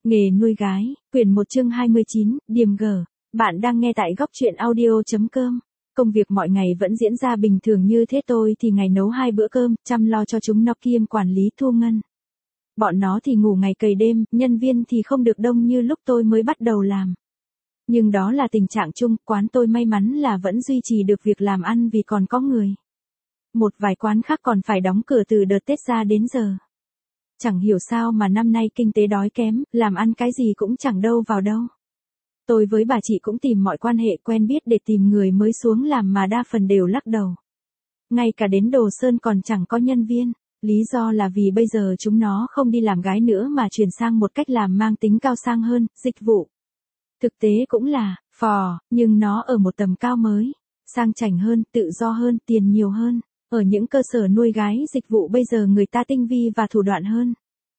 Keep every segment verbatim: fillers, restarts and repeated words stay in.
Nghề nuôi gái, quyển một chương hai mươi chín, Điềm Gở. Bạn đang nghe tại góc truyện audio.com. Công việc mọi ngày vẫn diễn ra bình thường như thế, tôi thì ngày nấu hai bữa cơm, chăm lo cho chúng nó kiêm quản lý thu ngân. Bọn nó thì ngủ ngày cày đêm, nhân viên thì không được đông như lúc tôi mới bắt đầu làm. Nhưng đó là tình trạng chung, quán tôi may mắn là vẫn duy trì được việc làm ăn vì còn có người. Một vài quán khác còn phải đóng cửa từ đợt Tết ra đến giờ. Chẳng hiểu sao mà năm nay kinh tế đói kém, làm ăn cái gì cũng chẳng đâu vào đâu. Tôi với bà chị cũng tìm mọi quan hệ quen biết để tìm người mới xuống làm mà đa phần đều lắc đầu. Ngay cả đến Đồ Sơn còn chẳng có nhân viên, lý do là vì bây giờ chúng nó không đi làm gái nữa mà chuyển sang một cách làm mang tính cao sang hơn, dịch vụ. Thực tế cũng là, phò, nhưng nó ở một tầm cao mới, sang chảnh hơn, tự do hơn, tiền nhiều hơn. Ở những cơ sở nuôi gái dịch vụ bây giờ người ta tinh vi và thủ đoạn hơn.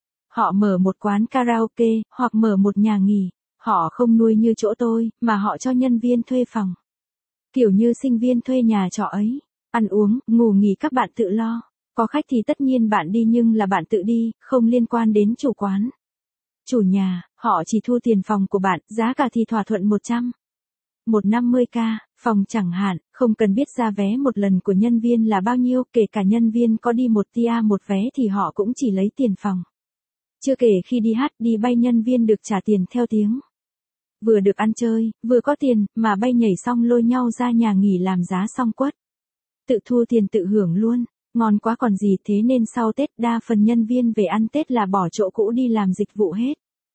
Họ mở một quán karaoke, hoặc mở một nhà nghỉ. Họ không nuôi như chỗ tôi, mà họ cho nhân viên thuê phòng. Kiểu như sinh viên thuê nhà trọ ấy. Ăn uống, ngủ nghỉ các bạn tự lo. Có khách thì tất nhiên bạn đi nhưng là bạn tự đi, không liên quan đến chủ quán. Chủ nhà, họ chỉ thu tiền phòng của bạn, giá cả thì thỏa thuận một trăm. một trăm năm mươi k, phòng chẳng hạn, không cần biết ra vé một lần của nhân viên là bao nhiêu, kể cả nhân viên có đi một tia một vé thì họ cũng chỉ lấy tiền phòng. Chưa kể khi đi hát, đi bay nhân viên được trả tiền theo tiếng. Vừa được ăn chơi, vừa có tiền, mà bay nhảy xong lôi nhau ra nhà nghỉ làm giá xong quất. Tự thu tiền tự hưởng luôn, ngon quá còn gì. Thế nên sau Tết đa phần nhân viên về ăn Tết là bỏ chỗ cũ đi làm dịch vụ hết.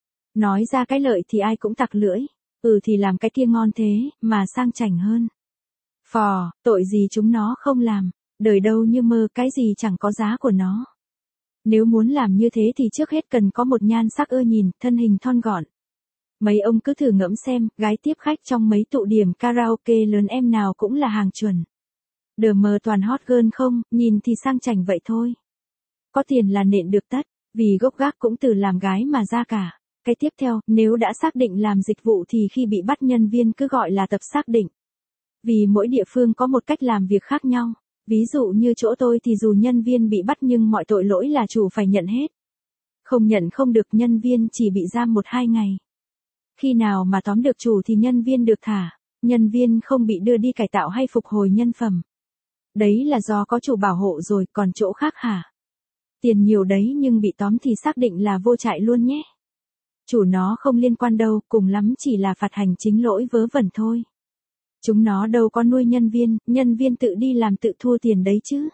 Nói ra cái lợi thì ai cũng tặc lưỡi. Ừ thì làm cái kia ngon thế, mà sang chảnh hơn. Phò, tội gì chúng nó không làm, đời đâu như mơ, cái gì chẳng có giá của nó. Nếu muốn làm như thế thì trước hết cần có một nhan sắc ưa nhìn, thân hình thon gọn. Mấy ông cứ thử ngẫm xem, gái tiếp khách trong mấy tụ điểm karaoke lớn em nào cũng là hàng chuẩn. Đờ mờ toàn hot girl không, nhìn thì sang chảnh vậy thôi. Có tiền là nện được tất, vì gốc gác cũng từ làm gái mà ra cả. Cái tiếp theo, nếu đã xác định làm dịch vụ thì khi bị bắt nhân viên cứ gọi là tập xác định. Vì mỗi địa phương có một cách làm việc khác nhau. Ví dụ như chỗ tôi thì dù nhân viên bị bắt nhưng mọi tội lỗi là chủ phải nhận hết. Không nhận không được, nhân viên chỉ bị giam một hai ngày. Khi nào mà tóm được chủ thì nhân viên được thả, nhân viên không bị đưa đi cải tạo hay phục hồi nhân phẩm. Đấy là do có chủ bảo hộ rồi, còn chỗ khác hả? Tiền nhiều đấy nhưng bị tóm thì xác định là vô trại luôn nhé. Chủ nó không liên quan đâu, cùng lắm chỉ là phạt hành chính lỗi vớ vẩn thôi. Chúng nó đâu có nuôi nhân viên, nhân viên tự đi làm tự thua tiền đấy chứ.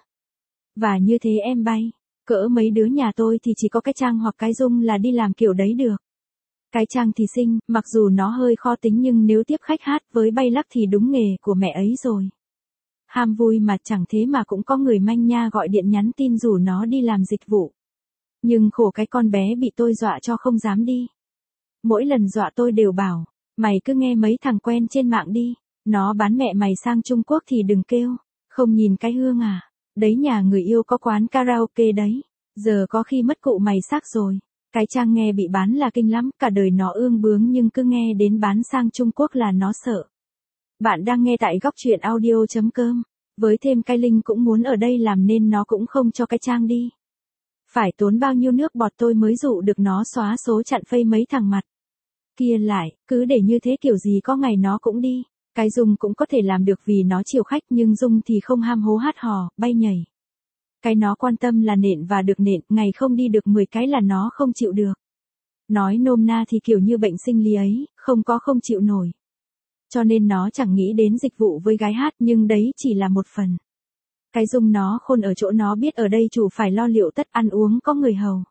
Và như thế em bay, cỡ mấy đứa nhà tôi thì chỉ có cái Trang hoặc cái Dung là đi làm kiểu đấy được. Cái Trang thì xinh, mặc dù nó hơi khó tính nhưng nếu tiếp khách hát với bay lắc thì đúng nghề của mẹ ấy rồi. Ham vui mà chẳng thế mà cũng có người manh nha gọi điện nhắn tin rủ nó đi làm dịch vụ. Nhưng khổ cái con bé bị tôi dọa cho không dám đi. Mỗi lần dọa tôi đều bảo, mày cứ nghe mấy thằng quen trên mạng đi, nó bán mẹ mày sang Trung Quốc thì đừng kêu, không nhìn cái hương à, đấy nhà người yêu có quán karaoke đấy, giờ có khi mất cụ mày xác rồi. Cái Trang nghe bị bán là kinh lắm, cả đời nó ương bướng nhưng cứ nghe đến bán sang Trung Quốc là nó sợ. Bạn đang nghe tại góc truyện audio.com, với thêm cái link cũng muốn ở đây làm nên nó cũng không cho cái Trang đi. Phải tốn bao nhiêu nước bọt tôi mới dụ được nó xóa số chặn phây mấy thằng mặt kia lại, cứ để như thế kiểu gì có ngày nó cũng đi. Cái Dung cũng có thể làm được vì nó chiều khách nhưng Dung thì không ham hố hát hò, bay nhảy. Cái nó quan tâm là nện và được nện, ngày không đi được mười cái là nó không chịu được. Nói nôm na thì kiểu như bệnh sinh lý ấy, không có không chịu nổi. Cho nên nó chẳng nghĩ đến dịch vụ với gái hát nhưng đấy chỉ là một phần. Cái Dung nó khôn ở chỗ nó biết ở đây chủ phải lo liệu tất, ăn uống có người hầu.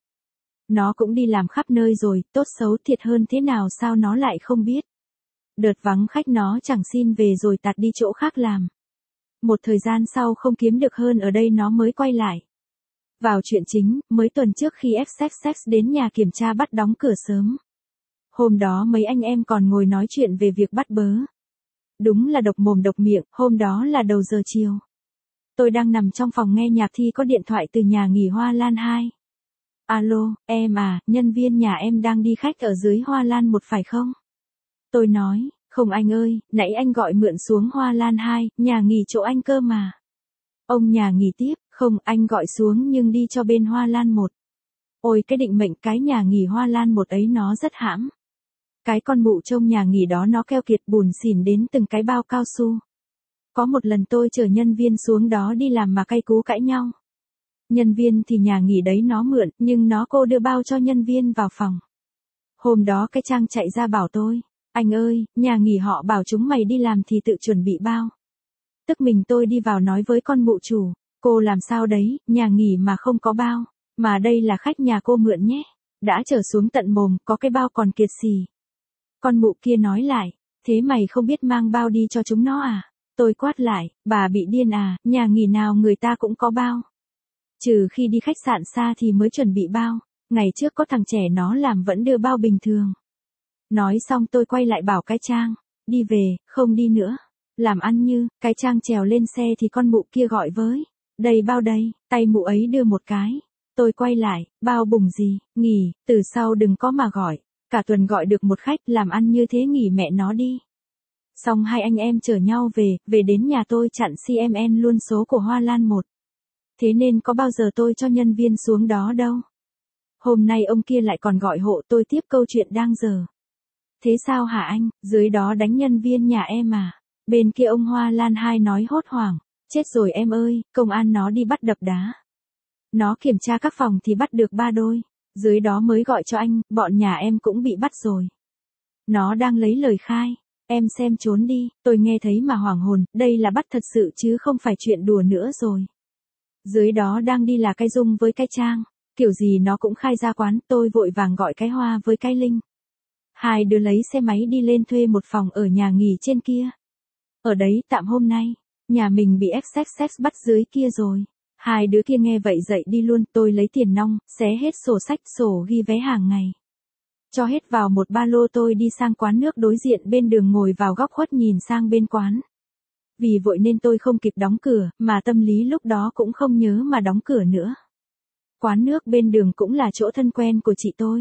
Nó cũng đi làm khắp nơi rồi, tốt xấu thiệt hơn thế nào sao nó lại không biết. Đợt vắng khách nó chẳng xin về rồi tạt đi chỗ khác làm. Một thời gian sau không kiếm được hơn ở đây nó mới quay lại. Vào chuyện chính, mới tuần trước khi ép xê ích đến nhà kiểm tra bắt đóng cửa sớm. Hôm đó mấy anh em còn ngồi nói chuyện về việc bắt bớ. Đúng là độc mồm độc miệng, hôm đó là đầu giờ chiều. Tôi đang nằm trong phòng nghe nhạc thì có điện thoại từ nhà nghỉ Hoa Lan hai. Alo, em à, nhân viên nhà em đang đi khách ở dưới Hoa Lan một phải không? Tôi nói, không anh ơi, nãy anh gọi mượn xuống Hoa Lan hai, nhà nghỉ chỗ anh cơ mà. Ông nhà nghỉ tiếp, không anh gọi xuống nhưng đi cho bên Hoa Lan một. Ôi cái định mệnh, cái nhà nghỉ Hoa Lan một ấy nó rất hãm. Cái con mụ trông nhà nghỉ đó nó keo kiệt bùn xỉn đến từng cái bao cao su. Có một lần tôi chở nhân viên xuống đó đi làm mà cay cú cãi nhau. Nhân viên thì nhà nghỉ đấy nó mượn, nhưng nó cô đưa bao cho nhân viên vào phòng. Hôm đó cái Trang chạy ra bảo tôi, anh ơi, nhà nghỉ họ bảo chúng mày đi làm thì tự chuẩn bị bao. Tức mình tôi đi vào nói với con mụ chủ, cô làm sao đấy, nhà nghỉ mà không có bao, mà đây là khách nhà cô mượn nhé. Đã trở xuống tận mồm, có cái bao còn kiệt xì. Con mụ kia nói lại, thế mày không biết mang bao đi cho chúng nó à? Tôi quát lại, bà bị điên à, nhà nghỉ nào người ta cũng có bao. Trừ khi đi khách sạn xa thì mới chuẩn bị bao, ngày trước có thằng trẻ nó làm vẫn đưa bao bình thường. Nói xong tôi quay lại bảo cái Trang, đi về, không đi nữa. Làm ăn như, cái Trang trèo lên xe thì con mụ kia gọi với, đây bao đây, tay mụ ấy đưa một cái. Tôi quay lại, bao bùng gì, nghỉ, từ sau đừng có mà gọi. Cả tuần gọi được một khách, làm ăn như thế nghỉ mẹ nó đi. Xong hai anh em chở nhau về, về đến nhà tôi chặn xê em en luôn số của Hoa Lan một. Thế nên có bao giờ tôi cho nhân viên xuống đó đâu. Hôm nay ông kia lại còn gọi hộ tôi tiếp câu chuyện đang dở. Thế sao hả anh, dưới đó đánh nhân viên nhà em à? Bên kia ông Hoa Lan hai nói hốt hoảng, chết rồi em ơi, công an nó đi bắt đập đá. Nó kiểm tra các phòng thì bắt được ba đôi, dưới đó mới gọi cho anh, bọn nhà em cũng bị bắt rồi. Nó đang lấy lời khai, em xem trốn đi, tôi nghe thấy mà hoảng hồn, đây là bắt thật sự chứ không phải chuyện đùa nữa rồi. Dưới đó đang đi là cái Dung với cái Trang, kiểu gì nó cũng khai ra quán, tôi vội vàng gọi cái Hoa với cái Linh. Hai đứa lấy xe máy đi lên thuê một phòng ở nhà nghỉ trên kia. Ở đấy tạm hôm nay, nhà mình bị ép xê ích ích bắt dưới kia rồi. Hai đứa kia nghe vậy dậy đi luôn, tôi lấy tiền nong, xé hết sổ sách, sổ ghi vé hàng ngày. Cho hết vào một ba lô tôi đi sang quán nước đối diện bên đường ngồi vào góc khuất nhìn sang bên quán. Vì vội nên tôi không kịp đóng cửa, mà tâm lý lúc đó cũng không nhớ mà đóng cửa nữa. Quán nước bên đường cũng là chỗ thân quen của chị tôi.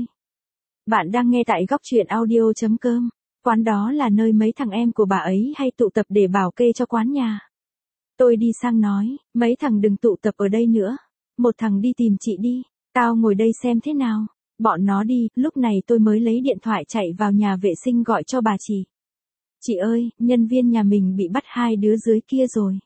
Bạn đang nghe tại góc truyện audio chấm com. Quán đó là nơi mấy thằng em của bà ấy hay tụ tập để bảo kê cho quán nhà. Tôi đi sang nói, mấy thằng đừng tụ tập ở đây nữa. Một thằng đi tìm chị đi, tao ngồi đây xem thế nào. Bọn nó đi, lúc này tôi mới lấy điện thoại chạy vào nhà vệ sinh gọi cho bà chị. Chị ơi, nhân viên nhà mình bị bắt hai đứa dưới kia rồi.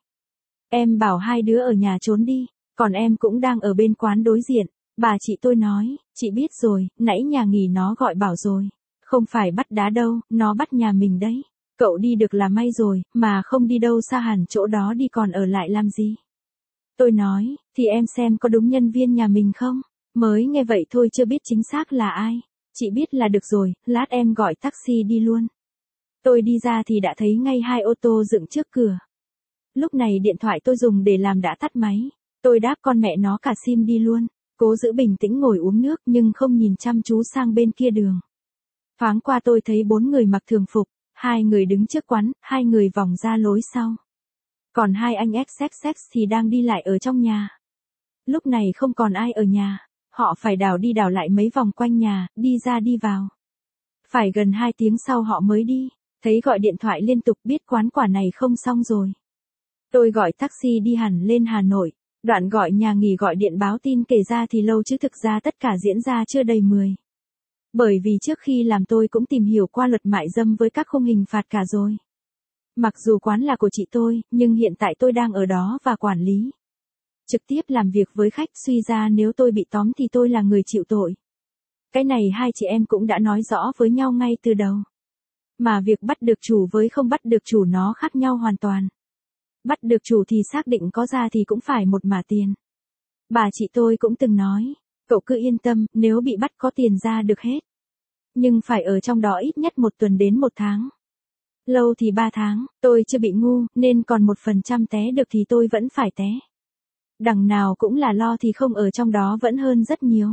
Em bảo hai đứa ở nhà trốn đi, còn em cũng đang ở bên quán đối diện. Bà chị tôi nói, chị biết rồi, nãy nhà nghỉ nó gọi bảo rồi. Không phải bắt đá đâu, nó bắt nhà mình đấy. Cậu đi được là may rồi, mà không đi đâu xa hẳn chỗ đó đi còn ở lại làm gì. Tôi nói, thì em xem có đúng nhân viên nhà mình không? Mới nghe vậy thôi chưa biết chính xác là ai. Chị biết là được rồi, lát em gọi taxi đi luôn. Tôi đi ra thì đã thấy ngay hai ô tô dựng trước cửa. Lúc này điện thoại tôi dùng để làm đã tắt máy. Tôi đáp con mẹ nó cả sim đi luôn. Cố giữ bình tĩnh ngồi uống nước nhưng không nhìn chăm chú sang bên kia đường. Thoáng qua tôi thấy bốn người mặc thường phục, hai người đứng trước quán, hai người vòng ra lối sau. Còn hai anh ích ích ích thì đang đi lại ở trong nhà. Lúc này không còn ai ở nhà, họ phải đảo đi đảo lại mấy vòng quanh nhà, đi ra đi vào. Phải gần hai tiếng sau họ mới đi, thấy gọi điện thoại liên tục biết quán quả này không xong rồi. Tôi gọi taxi đi hẳn lên Hà Nội, đoạn gọi nhà nghỉ gọi điện báo tin kể ra thì lâu chứ thực ra tất cả diễn ra chưa đầy mười. Bởi vì trước khi làm tôi cũng tìm hiểu qua luật mại dâm với các khung hình phạt cả rồi. Mặc dù quán là của chị tôi, nhưng hiện tại tôi đang ở đó và quản lý. Trực tiếp làm việc với khách, suy ra nếu tôi bị tóm thì tôi là người chịu tội. Cái này hai chị em cũng đã nói rõ với nhau ngay từ đầu. Mà việc bắt được chủ với không bắt được chủ nó khác nhau hoàn toàn. Bắt được chủ thì xác định có ra thì cũng phải một mả tiền. Bà chị tôi cũng từng nói, cậu cứ yên tâm, nếu bị bắt có tiền ra được hết. Nhưng phải ở trong đó ít nhất một tuần đến một tháng. Lâu thì ba tháng, tôi chưa bị ngu, nên còn một phần trăm té được thì tôi vẫn phải té. Đằng nào cũng là lo thì không ở trong đó vẫn hơn rất nhiều.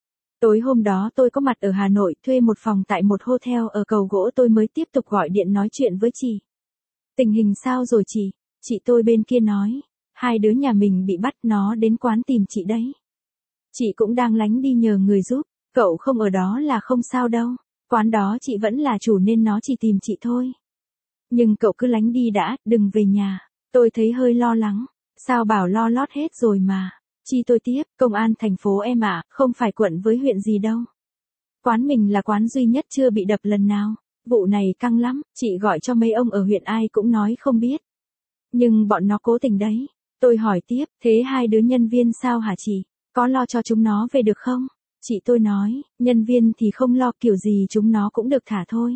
Tối hôm đó tôi có mặt ở Hà Nội thuê một phòng tại một hotel ở Cầu Gỗ, tôi mới tiếp tục gọi điện nói chuyện với chị. Tình hình sao rồi chị? Chị tôi bên kia nói, hai đứa nhà mình bị bắt, nó đến quán tìm chị đấy. Chị cũng đang lánh đi nhờ người giúp, cậu không ở đó là không sao đâu, quán đó chị vẫn là chủ nên nó chỉ tìm chị thôi. Nhưng cậu cứ lánh đi đã, đừng về nhà. Tôi thấy hơi lo lắng, sao bảo lo lót hết rồi mà. Chi tôi tiếp, công an thành phố em ạ, không phải quận với huyện gì đâu. Quán mình là quán duy nhất chưa bị đập lần nào. Vụ này căng lắm, chị gọi cho mấy ông ở huyện ai cũng nói không biết. Nhưng bọn nó cố tình đấy. Tôi hỏi tiếp, thế hai đứa nhân viên sao hả chị? Có lo cho chúng nó về được không? Chị tôi nói, nhân viên thì không lo, kiểu gì chúng nó cũng được thả thôi.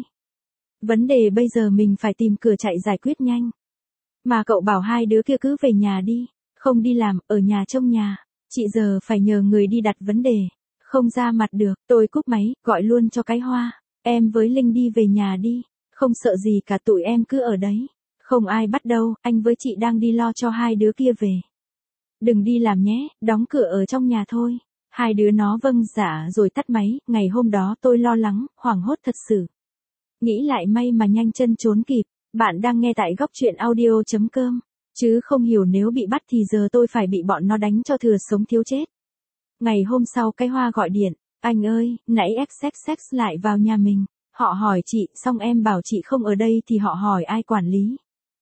Vấn đề bây giờ mình phải tìm cửa chạy giải quyết nhanh. Mà cậu bảo hai đứa kia cứ về nhà đi, không đi làm, ở nhà trông nhà. Chị giờ phải nhờ người đi đặt vấn đề, không ra mặt được. Tôi cúp máy, gọi luôn cho cái Hoa. Em với Linh đi về nhà đi, không sợ gì cả, tụi em cứ ở đấy. Không ai bắt đâu, anh với chị đang đi lo cho hai đứa kia về. Đừng đi làm nhé, đóng cửa ở trong nhà thôi. Hai đứa nó vâng dạ rồi tắt máy. Ngày hôm đó tôi lo lắng, hoảng hốt thật sự. Nghĩ lại may mà nhanh chân trốn kịp. Bạn đang nghe tại góc truyện audio.com. Chứ không hiểu nếu bị bắt thì giờ tôi phải bị bọn nó đánh cho thừa sống thiếu chết. Ngày hôm sau cái Hoa gọi điện. Anh ơi, nãy ích ích ích lại vào nhà mình. Họ hỏi chị, xong em bảo chị không ở đây thì họ hỏi ai quản lý.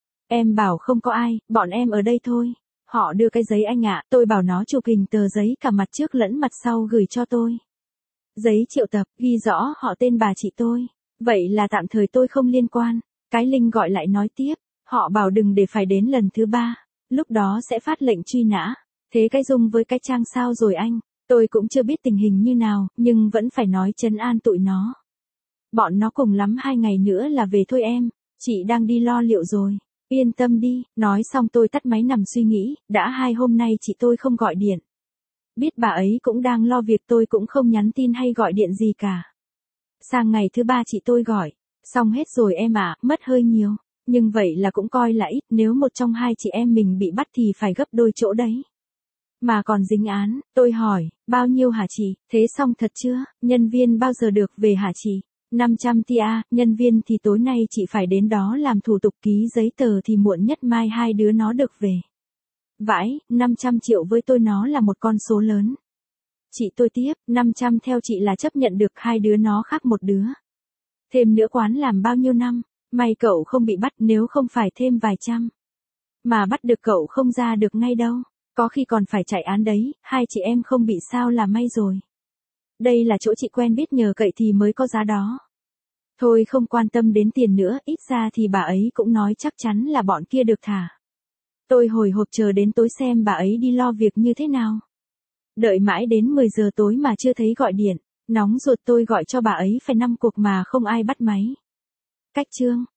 Em bảo không có ai, bọn em ở đây thôi. Họ đưa cái giấy anh ạ, tôi bảo nó chụp hình tờ giấy cả mặt trước lẫn mặt sau gửi cho tôi. Giấy triệu tập, ghi rõ họ tên bà chị tôi. Vậy là tạm thời tôi không liên quan. Cái Linh gọi lại nói tiếp, họ bảo đừng để phải đến lần thứ ba. Lúc đó sẽ phát lệnh truy nã. Thế cái Dung với cái Trang sao rồi anh? Tôi cũng chưa biết tình hình như nào, nhưng vẫn phải nói trấn an tụi nó. Bọn nó cùng lắm hai ngày nữa là về thôi em. Chị đang đi lo liệu rồi. Yên tâm đi, nói xong tôi tắt máy nằm suy nghĩ, đã hai hôm nay chị tôi không gọi điện. Biết bà ấy cũng đang lo việc, tôi cũng không nhắn tin hay gọi điện gì cả. Sang ngày thứ ba chị tôi gọi, xong hết rồi em ạ, mất hơi nhiều. Nhưng vậy là cũng coi là ít, nếu một trong hai chị em mình bị bắt thì phải gấp đôi chỗ đấy. Mà còn dính án, tôi hỏi, bao nhiêu hả chị, thế xong thật chưa, nhân viên bao giờ được về hả chị? năm trăm tia, nhân viên thì tối nay chị phải đến đó làm thủ tục ký giấy tờ thì muộn nhất mai hai đứa nó được về. Vãi, năm trăm triệu với tôi nó là một con số lớn. Chị tôi tiếp, năm trăm theo chị là chấp nhận được, hai đứa nó khác một đứa. Thêm nữa quán làm bao nhiêu năm, may cậu không bị bắt, nếu không phải thêm vài trăm. Mà bắt được cậu không ra được ngay đâu, có khi còn phải chạy án đấy, hai chị em không bị sao là may rồi. Đây là chỗ chị quen biết nhờ cậy thì mới có giá đó. Thôi không quan tâm đến tiền nữa, ít ra thì bà ấy cũng nói chắc chắn là bọn kia được thả. Tôi hồi hộp chờ đến tối xem bà ấy đi lo việc như thế nào. Đợi mãi đến mười giờ tối mà chưa thấy gọi điện, nóng ruột tôi gọi cho bà ấy phải năm cuộc mà không ai bắt máy. Cách chương